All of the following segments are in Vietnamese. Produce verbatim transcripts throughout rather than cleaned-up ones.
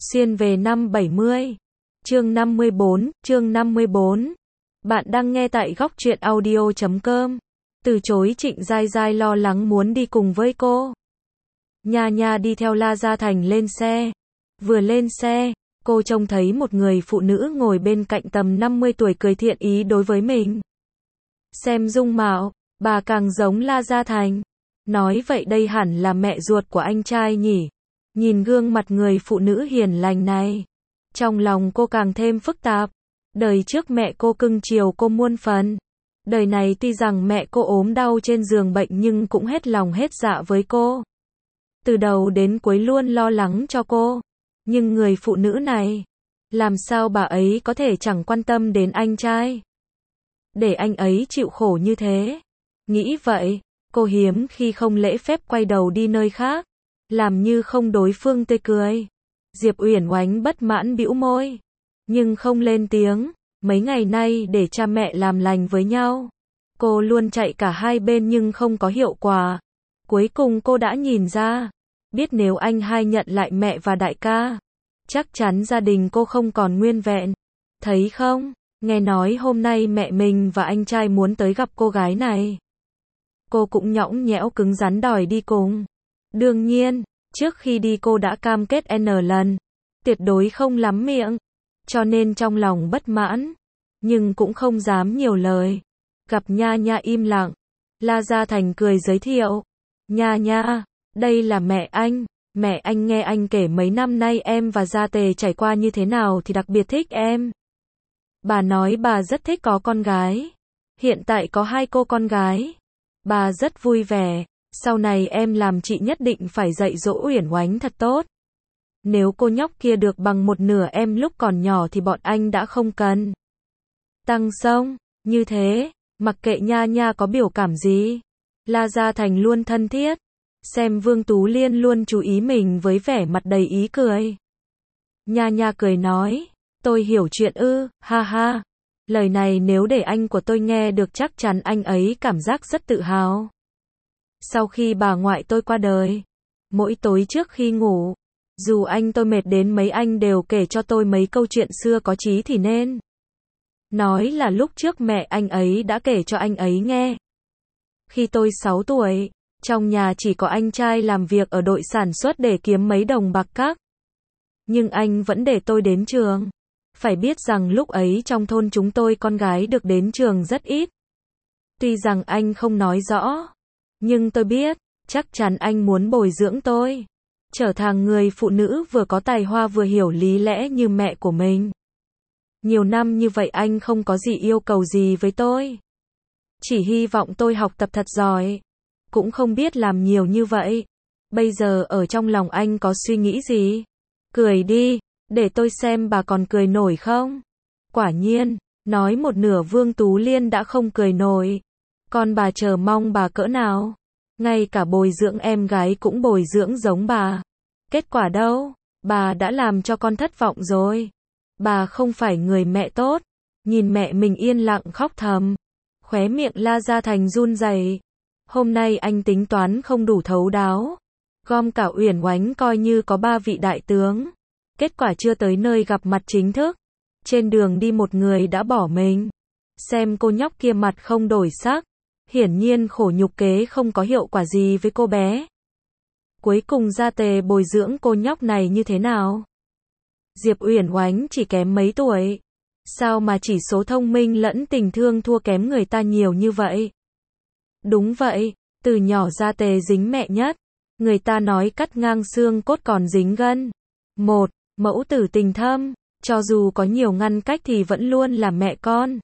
Xuyên về năm bảy mươi. Chương năm mươi bốn, chương năm mươi bốn. Bạn đang nghe tại góc truyện audio chấm com. Từ chối Trịnh Giai Giai lo lắng muốn đi cùng với cô. Nha Nha đi theo La Gia Thành lên xe. Vừa lên xe, cô trông thấy một người phụ nữ ngồi bên cạnh tầm năm mươi tuổi cười thiện ý đối với mình. Xem dung mạo, bà càng giống La Gia Thành. Nói vậy đây hẳn là mẹ ruột của anh trai nhỉ. Nhìn gương mặt người phụ nữ hiền lành này, trong lòng cô càng thêm phức tạp. Đời trước mẹ cô cưng chiều cô muôn phần. Đời này tuy rằng mẹ cô ốm đau trên giường bệnh nhưng cũng hết lòng hết dạ với cô. Từ đầu đến cuối luôn lo lắng cho cô. Nhưng người phụ nữ này, làm sao bà ấy có thể chẳng quan tâm đến anh trai? Để anh ấy chịu khổ như thế. Nghĩ vậy, cô hiếm khi không lễ phép quay đầu đi nơi khác. Làm như không đối phương tươi cười. Diệp Uyển Oánh bất mãn bĩu môi, nhưng không lên tiếng. Mấy ngày nay để cha mẹ làm lành với nhau, cô luôn chạy cả hai bên nhưng không có hiệu quả. Cuối cùng cô đã nhìn ra, biết nếu anh hai nhận lại mẹ và đại ca, chắc chắn gia đình cô không còn nguyên vẹn. Thấy không, nghe nói hôm nay mẹ mình và anh trai muốn tới gặp cô gái này. Cô cũng nhõng nhẽo cứng rắn đòi đi cùng. Đương nhiên, trước khi đi cô đã cam kết N lần, tuyệt đối không lắm miệng, cho nên trong lòng bất mãn, nhưng cũng không dám nhiều lời. Gặp Nha Nha im lặng, La Gia Thành cười giới thiệu. Nha Nha, đây là mẹ anh, mẹ anh nghe anh kể mấy năm nay em và Gia Tề trải qua như thế nào thì đặc biệt thích em. Bà nói bà rất thích có con gái, hiện tại có hai cô con gái, bà rất vui vẻ. Sau này em làm chị nhất định phải dạy dỗ Uyển Oánh thật tốt. Nếu cô nhóc kia được bằng một nửa em lúc còn nhỏ thì bọn anh đã không cần. Tăng Sông, như thế, mặc kệ Nha Nha có biểu cảm gì, La Gia Thành luôn thân thiết. Xem Vương Tú Liên luôn chú ý mình với vẻ mặt đầy ý cười. Nha Nha cười nói, tôi hiểu chuyện ư, ha ha. Lời này nếu để anh của tôi nghe được chắc chắn anh ấy cảm giác rất tự hào. Sau khi bà ngoại tôi qua đời, mỗi tối trước khi ngủ, dù anh tôi mệt đến mấy anh đều kể cho tôi mấy câu chuyện xưa có chí thì nên. Nói là lúc trước mẹ anh ấy đã kể cho anh ấy nghe. Khi tôi sáu tuổi, trong nhà chỉ có anh trai làm việc ở đội sản xuất để kiếm mấy đồng bạc các. Nhưng anh vẫn để tôi đến trường. Phải biết rằng lúc ấy trong thôn chúng tôi con gái được đến trường rất ít. Tuy rằng anh không nói rõ, nhưng tôi biết, chắc chắn anh muốn bồi dưỡng tôi, trở thành người phụ nữ vừa có tài hoa vừa hiểu lý lẽ như mẹ của mình. Nhiều năm như vậy anh không có gì yêu cầu gì với tôi. Chỉ hy vọng tôi học tập thật giỏi. Cũng không biết làm nhiều như vậy. Bây giờ ở trong lòng anh có suy nghĩ gì? Cười đi, để tôi xem bà còn cười nổi không? Quả nhiên, nói một nửa Vương Tú Liên đã không cười nổi. Còn bà chờ mong bà cỡ nào? Ngay cả bồi dưỡng em gái cũng bồi dưỡng giống bà. Kết quả đâu? Bà đã làm cho con thất vọng rồi. Bà không phải người mẹ tốt. Nhìn mẹ mình yên lặng khóc thầm. Khóe miệng La Gia Thành run rẩy. Hôm nay anh tính toán không đủ thấu đáo. Gom cả Uyển Oánh coi như có ba vị đại tướng. Kết quả chưa tới nơi gặp mặt chính thức. Trên đường đi một người đã bỏ mình. Xem cô nhóc kia mặt không đổi sắc. Hiển nhiên khổ nhục kế không có hiệu quả gì với cô bé. Cuối cùng Gia Tề bồi dưỡng cô nhóc này như thế nào? Diệp Uyển Oánh chỉ kém mấy tuổi. Sao mà chỉ số thông minh lẫn tình thương thua kém người ta nhiều như vậy? Đúng vậy, từ nhỏ Gia Tề dính mẹ nhất. Người ta nói cắt ngang xương cốt còn dính gân. Một, mẫu tử tình thâm, cho dù có nhiều ngăn cách thì vẫn luôn là mẹ con.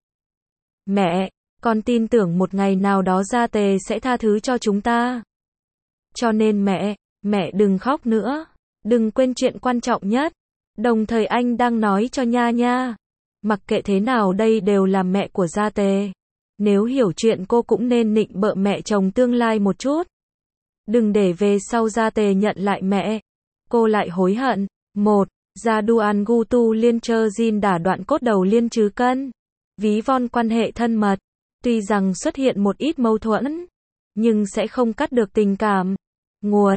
Mẹ, con tin tưởng một ngày nào đó Gia Tề sẽ tha thứ cho chúng ta. Cho nên mẹ, mẹ đừng khóc nữa. Đừng quên chuyện quan trọng nhất. Đồng thời anh đang nói cho Nha Nha. Mặc kệ thế nào đây đều là mẹ của Gia Tề. Nếu hiểu chuyện cô cũng nên nịnh bợ mẹ chồng tương lai một chút. Đừng để về sau Gia Tề nhận lại mẹ. Cô lại hối hận. Một, Gia Duan Gu Tu Liên Chơ Jin đả đoạn cốt đầu Liên Trứ Cân. Ví von quan hệ thân mật. Tuy rằng xuất hiện một ít mâu thuẫn, nhưng sẽ không cắt được tình cảm. Nguồn,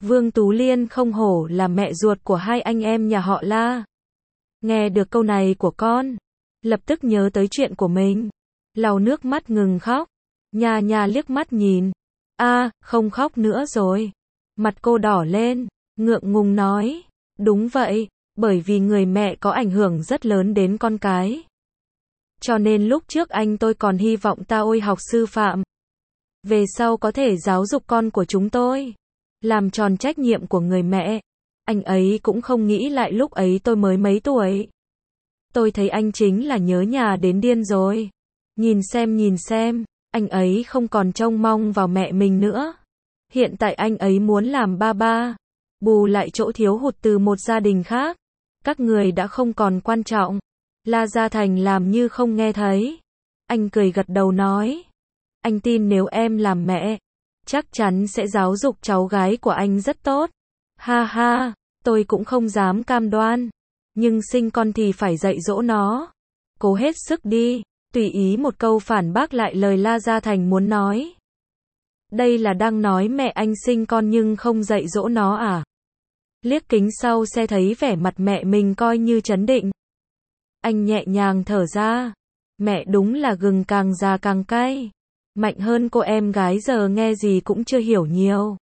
Vương Tú Liên không hổ là mẹ ruột của hai anh em nhà họ La. Nghe được câu này của con, lập tức nhớ tới chuyện của mình. Lau nước mắt ngừng khóc. Nha Nha liếc mắt nhìn. A, không khóc nữa rồi. Mặt cô đỏ lên, ngượng ngùng nói. Đúng vậy, bởi vì người mẹ có ảnh hưởng rất lớn đến con cái. Cho nên lúc trước anh tôi còn hy vọng ta ôi học sư phạm. Về sau có thể giáo dục con của chúng tôi. Làm tròn trách nhiệm của người mẹ. Anh ấy cũng không nghĩ lại lúc ấy tôi mới mấy tuổi. Tôi thấy anh chính là nhớ nhà đến điên rồi. Nhìn xem nhìn xem, anh ấy không còn trông mong vào mẹ mình nữa. Hiện tại anh ấy muốn làm ba ba. Bù lại chỗ thiếu hụt từ một gia đình khác. Các người đã không còn quan trọng. La Gia Thành làm như không nghe thấy. Anh cười gật đầu nói. Anh tin nếu em làm mẹ, chắc chắn sẽ giáo dục cháu gái của anh rất tốt. Ha ha, tôi cũng không dám cam đoan. Nhưng sinh con thì phải dạy dỗ nó. Cố hết sức đi. Tùy ý một câu phản bác lại lời La Gia Thành muốn nói. Đây là đang nói mẹ anh sinh con nhưng không dạy dỗ nó à? Liếc kính sau xe thấy vẻ mặt mẹ mình coi như trấn định. Anh nhẹ nhàng thở ra. Mẹ đúng là gừng càng già càng cay. Mạnh hơn cô em gái giờ nghe gì cũng chưa hiểu nhiều.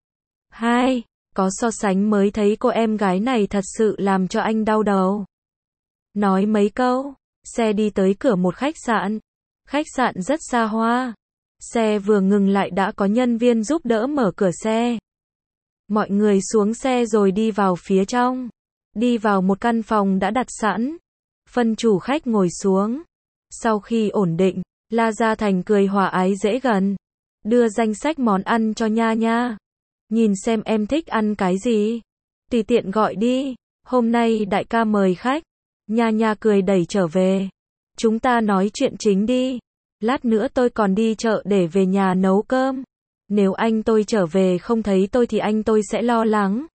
Hai, có so sánh mới thấy cô em gái này thật sự làm cho anh đau đầu. Nói mấy câu, xe đi tới cửa một khách sạn. Khách sạn rất xa hoa. Xe vừa ngừng lại đã có nhân viên giúp đỡ mở cửa xe. Mọi người xuống xe rồi đi vào phía trong. Đi vào một căn phòng đã đặt sẵn. Phân chủ khách ngồi xuống. Sau khi ổn định, La Gia Thành cười hòa ái dễ gần. Đưa danh sách món ăn cho Nha Nha. Nhìn xem em thích ăn cái gì. Tùy tiện gọi đi. Hôm nay đại ca mời khách. Nha Nha cười đẩy trở về. Chúng ta nói chuyện chính đi. Lát nữa tôi còn đi chợ để về nhà nấu cơm. Nếu anh tôi trở về không thấy tôi thì anh tôi sẽ lo lắng.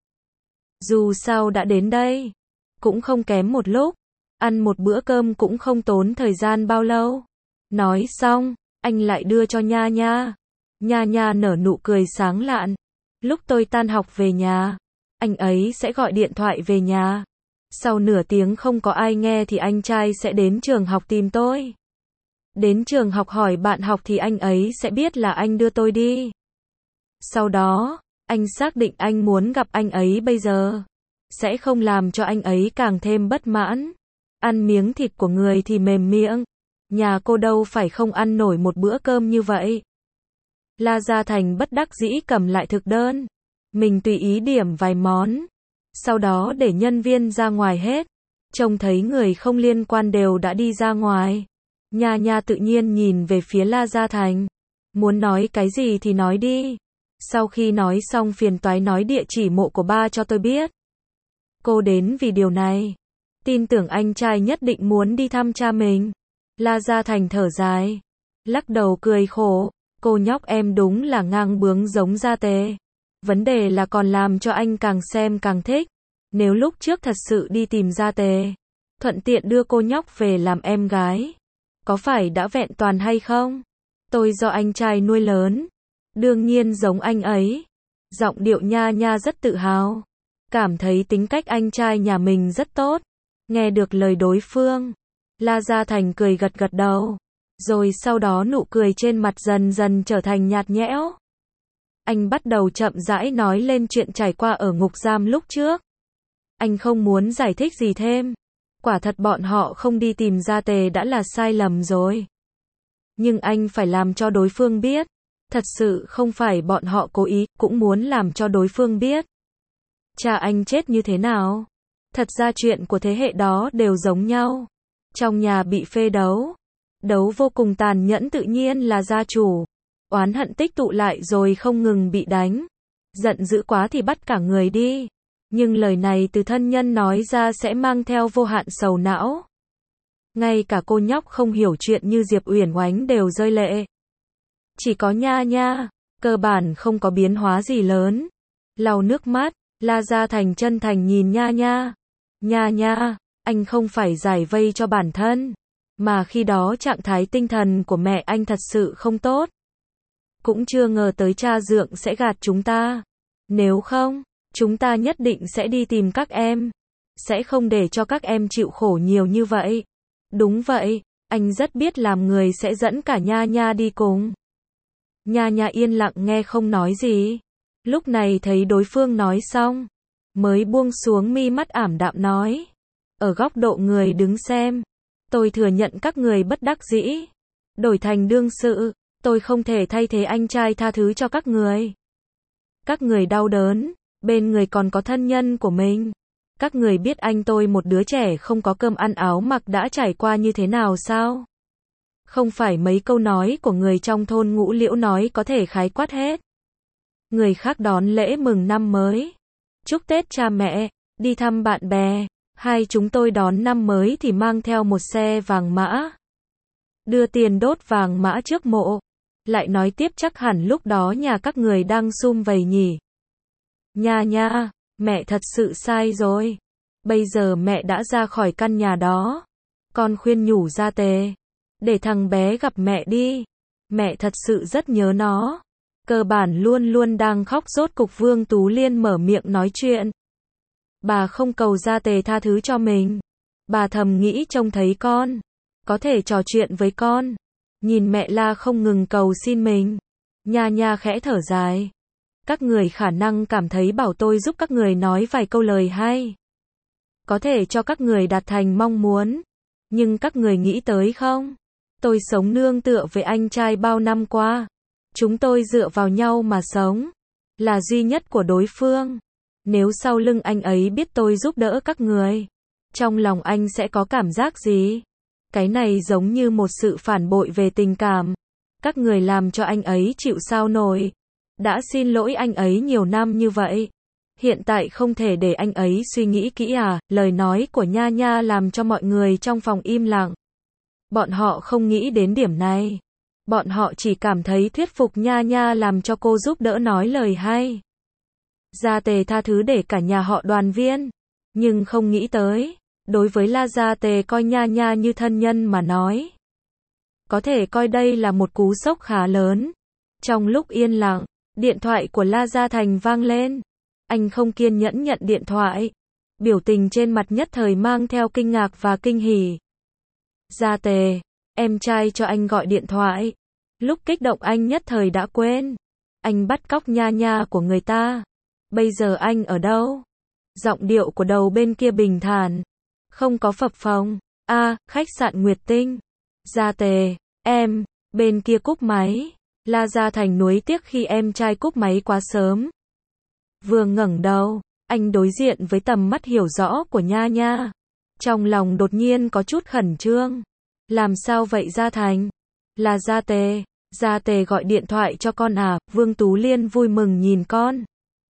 Dù sao đã đến đây, cũng không kém một lúc. Ăn một bữa cơm cũng không tốn thời gian bao lâu. Nói xong, anh lại đưa cho Nha Nha. Nha Nha nở nụ cười sáng lạn. Lúc tôi tan học về nhà, anh ấy sẽ gọi điện thoại về nhà. Sau nửa tiếng không có ai nghe thì anh trai sẽ đến trường học tìm tôi. Đến trường học hỏi bạn học thì anh ấy sẽ biết là anh đưa tôi đi. Sau đó, anh xác định anh muốn gặp anh ấy bây giờ. Sẽ không làm cho anh ấy càng thêm bất mãn. Ăn miếng thịt của người thì mềm miệng. Nhà cô đâu phải không ăn nổi một bữa cơm như vậy. La Gia Thành bất đắc dĩ cầm lại thực đơn. Mình tùy ý điểm vài món. Sau đó để nhân viên ra ngoài hết. Trông thấy người không liên quan đều đã đi ra ngoài. Nha Nha tự nhiên nhìn về phía La Gia Thành. Muốn nói cái gì thì nói đi. Sau khi nói xong phiền toái nói địa chỉ mộ của ba cho tôi biết. Cô đến vì điều này. Tin tưởng anh trai nhất định muốn đi thăm cha mình. La Gia Thành thở dài. Lắc đầu cười khổ. Cô nhóc em đúng là ngang bướng giống Gia Tề. Vấn đề là còn làm cho anh càng xem càng thích. Nếu lúc trước thật sự đi tìm Gia Tề, thuận tiện đưa cô nhóc về làm em gái, có phải đã vẹn toàn hay không? Tôi do anh trai nuôi lớn. Đương nhiên giống anh ấy. Giọng điệu Nha Nha rất tự hào. Cảm thấy tính cách anh trai nhà mình rất tốt. Nghe được lời đối phương, La Gia Thành cười gật gật đầu. Rồi sau đó nụ cười trên mặt dần dần trở thành nhạt nhẽo. Anh bắt đầu chậm rãi nói lên chuyện trải qua ở ngục giam lúc trước. Anh không muốn giải thích gì thêm. Quả thật bọn họ không đi tìm Gia Tề đã là sai lầm rồi. Nhưng anh phải làm cho đối phương biết. Thật sự không phải bọn họ cố ý, cũng muốn làm cho đối phương biết. Cha anh chết như thế nào? Thật ra chuyện của thế hệ đó đều giống nhau. Trong nhà bị phê đấu. Đấu vô cùng tàn nhẫn tự nhiên là gia chủ. Oán hận tích tụ lại rồi không ngừng bị đánh. Giận dữ quá thì bắt cả người đi. Nhưng lời này từ thân nhân nói ra sẽ mang theo vô hạn sầu não. Ngay cả cô nhóc không hiểu chuyện như Diệp Uyển Oánh đều rơi lệ. Chỉ có Nha Nha, cơ bản không có biến hóa gì lớn. Lau nước mắt, La Gia Thành chân thành nhìn Nha Nha. Nha Nha, anh không phải giải vây cho bản thân, mà khi đó trạng thái tinh thần của mẹ anh thật sự không tốt. Cũng chưa ngờ tới cha dượng sẽ gạt chúng ta. Nếu không, chúng ta nhất định sẽ đi tìm các em. Sẽ không để cho các em chịu khổ nhiều như vậy. Đúng vậy, anh rất biết làm người sẽ dẫn cả Nha Nha đi cùng. Nha Nha yên lặng nghe không nói gì. Lúc này thấy đối phương nói xong, mới buông xuống mi mắt ảm đạm nói. Ở góc độ người đứng xem, tôi thừa nhận các người bất đắc dĩ. Đổi thành đương sự, tôi không thể thay thế anh trai tha thứ cho các người. Các người đau đớn, bên người còn có thân nhân của mình. Các người biết anh tôi một đứa trẻ không có cơm ăn áo mặc đã trải qua như thế nào sao? Không phải mấy câu nói của người trong thôn Ngũ Liễu nói có thể khái quát hết. Người khác đón lễ mừng năm mới, chúc Tết cha mẹ, đi thăm bạn bè, hai chúng tôi đón năm mới thì mang theo một xe vàng mã. Đưa tiền đốt vàng mã trước mộ. Lại nói tiếp chắc hẳn lúc đó nhà các người đang sum vầy nhỉ. Nha Nha, mẹ thật sự sai rồi. Bây giờ mẹ đã ra khỏi căn nhà đó. Con khuyên nhủ Gia Tề, để thằng bé gặp mẹ đi. Mẹ thật sự rất nhớ nó. Cơ bản luôn luôn đang khóc rốt cục Vương Tú Liên mở miệng nói chuyện. Bà không cầu Gia Tề tha thứ cho mình. Bà thầm nghĩ trông thấy con, có thể trò chuyện với con. Nhìn mẹ la không ngừng cầu xin mình. Nha Nha khẽ thở dài. Các người khả năng cảm thấy bảo tôi giúp các người nói vài câu lời hay. Có thể cho các người đạt thành mong muốn. Nhưng các người nghĩ tới không? Tôi sống nương tựa với anh trai bao năm qua. Chúng tôi dựa vào nhau mà sống. Là duy nhất của đối phương. Nếu sau lưng anh ấy biết tôi giúp đỡ các người, trong lòng anh sẽ có cảm giác gì? Cái này giống như một sự phản bội về tình cảm. Các người làm cho anh ấy chịu sao nổi. Đã xin lỗi anh ấy nhiều năm như vậy. Hiện tại không thể để anh ấy suy nghĩ kỹ à? Lời nói của Nha Nha làm cho mọi người trong phòng im lặng. Bọn họ không nghĩ đến điểm này. Bọn họ chỉ cảm thấy thuyết phục Nha Nha làm cho cô giúp đỡ nói lời hay. Gia Tề tha thứ để cả nhà họ đoàn viên. Nhưng không nghĩ tới, đối với La Gia Tề coi Nha Nha như thân nhân mà nói. Có thể coi đây là một cú sốc khá lớn. Trong lúc yên lặng, điện thoại của La Gia Thành vang lên. Anh không kiên nhẫn nhận điện thoại. Biểu tình trên mặt nhất thời mang theo kinh ngạc và kinh hỉ. Gia Tề, em trai cho anh gọi điện thoại. Lúc kích động anh nhất thời đã quên. Anh bắt cóc Nha Nha của người ta. Bây giờ anh ở đâu? Giọng điệu của đầu bên kia bình thản. Không có phập phồng. A, à, khách sạn Nguyệt Tinh. Gia Tề, em, bên kia cúp máy. La Gia Thành nuối tiếc khi em trai cúp máy quá sớm. Vừa ngẩng đầu, anh đối diện với tầm mắt hiểu rõ của Nha Nha. Trong lòng đột nhiên có chút khẩn trương. Làm sao vậy Gia Thành? Là Gia Tề. Gia Tề gọi điện thoại cho con à? Vương Tú Liên vui mừng nhìn con.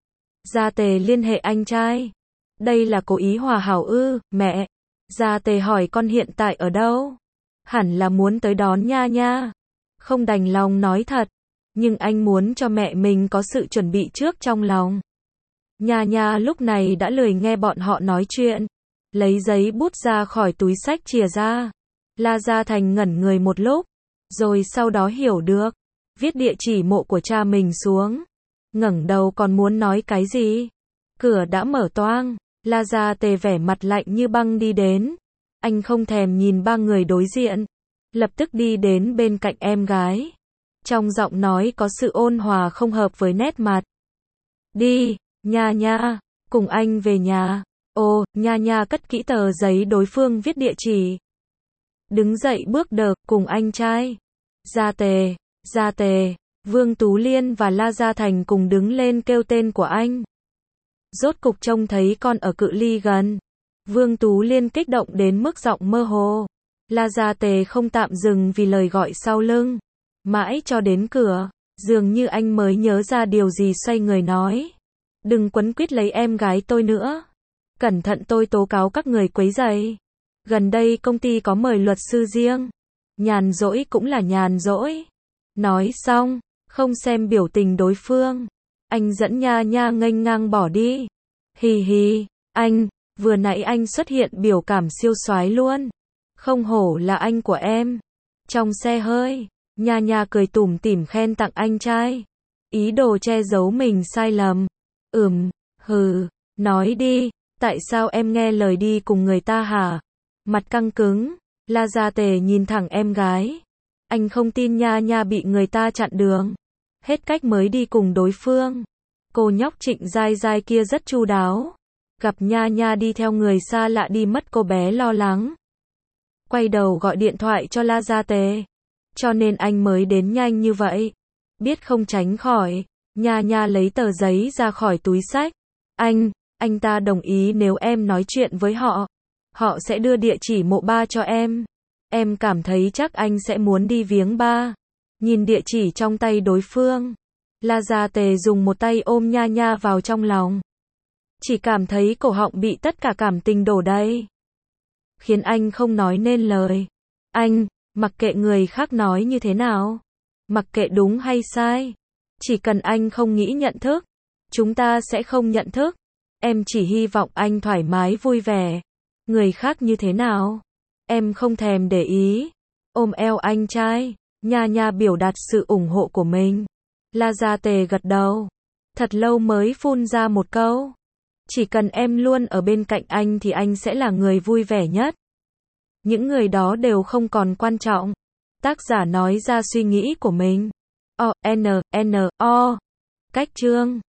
Gia Tề liên hệ anh trai. Đây là cố ý hòa hảo ư? Mẹ. Gia Tề hỏi con hiện tại ở đâu? Hẳn là muốn tới đón Nha Nha. Không đành lòng nói thật. Nhưng anh muốn cho mẹ mình có sự chuẩn bị trước trong lòng. Nha Nha lúc này đã lười nghe bọn họ nói chuyện. Lấy giấy bút ra khỏi túi xách chìa ra. La Gia Thành ngẩn người một lúc. Rồi sau đó hiểu được. Viết địa chỉ mộ của cha mình xuống. Ngẩng đầu còn muốn nói cái gì? Cửa đã mở toang. La Gia Tề vẻ mặt lạnh như băng đi đến. Anh không thèm nhìn ba người đối diện. Lập tức đi đến bên cạnh em gái. Trong giọng nói có sự ôn hòa không hợp với nét mặt. Đi, Nha Nha, cùng anh về nhà. Ồ, Nha Nha cất kỹ tờ giấy đối phương viết địa chỉ. Đứng dậy bước đờ, cùng anh trai. Gia Tề, Gia Tề, Vương Tú Liên và La Gia Thành cùng đứng lên kêu tên của anh. Rốt cục trông thấy con ở cự ly gần. Vương Tú Liên kích động đến mức giọng mơ hồ. La Gia Tề không tạm dừng vì lời gọi sau lưng. Mãi cho đến cửa, dường như anh mới nhớ ra điều gì xoay người nói. Đừng quấn quýt lấy em gái tôi nữa. Cẩn thận tôi tố cáo các người quấy rầy. Gần đây công ty có mời luật sư riêng. Nhàn rỗi cũng là nhàn rỗi. Nói xong, không xem biểu tình đối phương. Anh dẫn Nha Nha nghênh ngang bỏ đi. Hì hì, anh, vừa nãy anh xuất hiện biểu cảm siêu soái luôn. Không hổ là anh của em. Trong xe hơi, Nha Nha cười tủm tỉm khen tặng anh trai. Ý đồ che giấu mình sai lầm. Ừm, hừ, nói đi, tại sao em nghe lời đi cùng người ta hả? Mặt căng cứng, La Gia Tề nhìn thẳng em gái. Anh không tin Nha Nha bị người ta chặn đường. Hết cách mới đi cùng đối phương. Cô nhóc Trịnh Giai Giai kia rất chu đáo. Gặp Nha Nha đi theo người xa lạ đi mất, cô bé lo lắng. Quay đầu gọi điện thoại cho La Gia Tề. Cho nên anh mới đến nhanh như vậy. Biết không tránh khỏi, Nha Nha lấy tờ giấy ra khỏi túi xách. Anh, anh ta đồng ý nếu em nói chuyện với họ. Họ sẽ đưa địa chỉ mộ ba cho em. Em cảm thấy chắc anh sẽ muốn đi viếng ba. Nhìn địa chỉ trong tay đối phương, La Gia Tề dùng một tay ôm Nha Nha vào trong lòng. Chỉ cảm thấy cổ họng bị tất cả cảm tình đổ đầy. Khiến anh không nói nên lời. Anh, mặc kệ người khác nói như thế nào. Mặc kệ đúng hay sai. Chỉ cần anh không nghĩ nhận thức, chúng ta sẽ không nhận thức. Em chỉ hy vọng anh thoải mái vui vẻ. Người khác như thế nào, em không thèm để ý. Ôm eo anh trai, Nha Nha biểu đạt sự ủng hộ của mình. La Gia Tề gật đầu. Thật lâu mới phun ra một câu. Chỉ cần em luôn ở bên cạnh anh thì anh sẽ là người vui vẻ nhất. Những người đó đều không còn quan trọng. Tác giả nói ra suy nghĩ của mình. O, N, N, O. Cách chương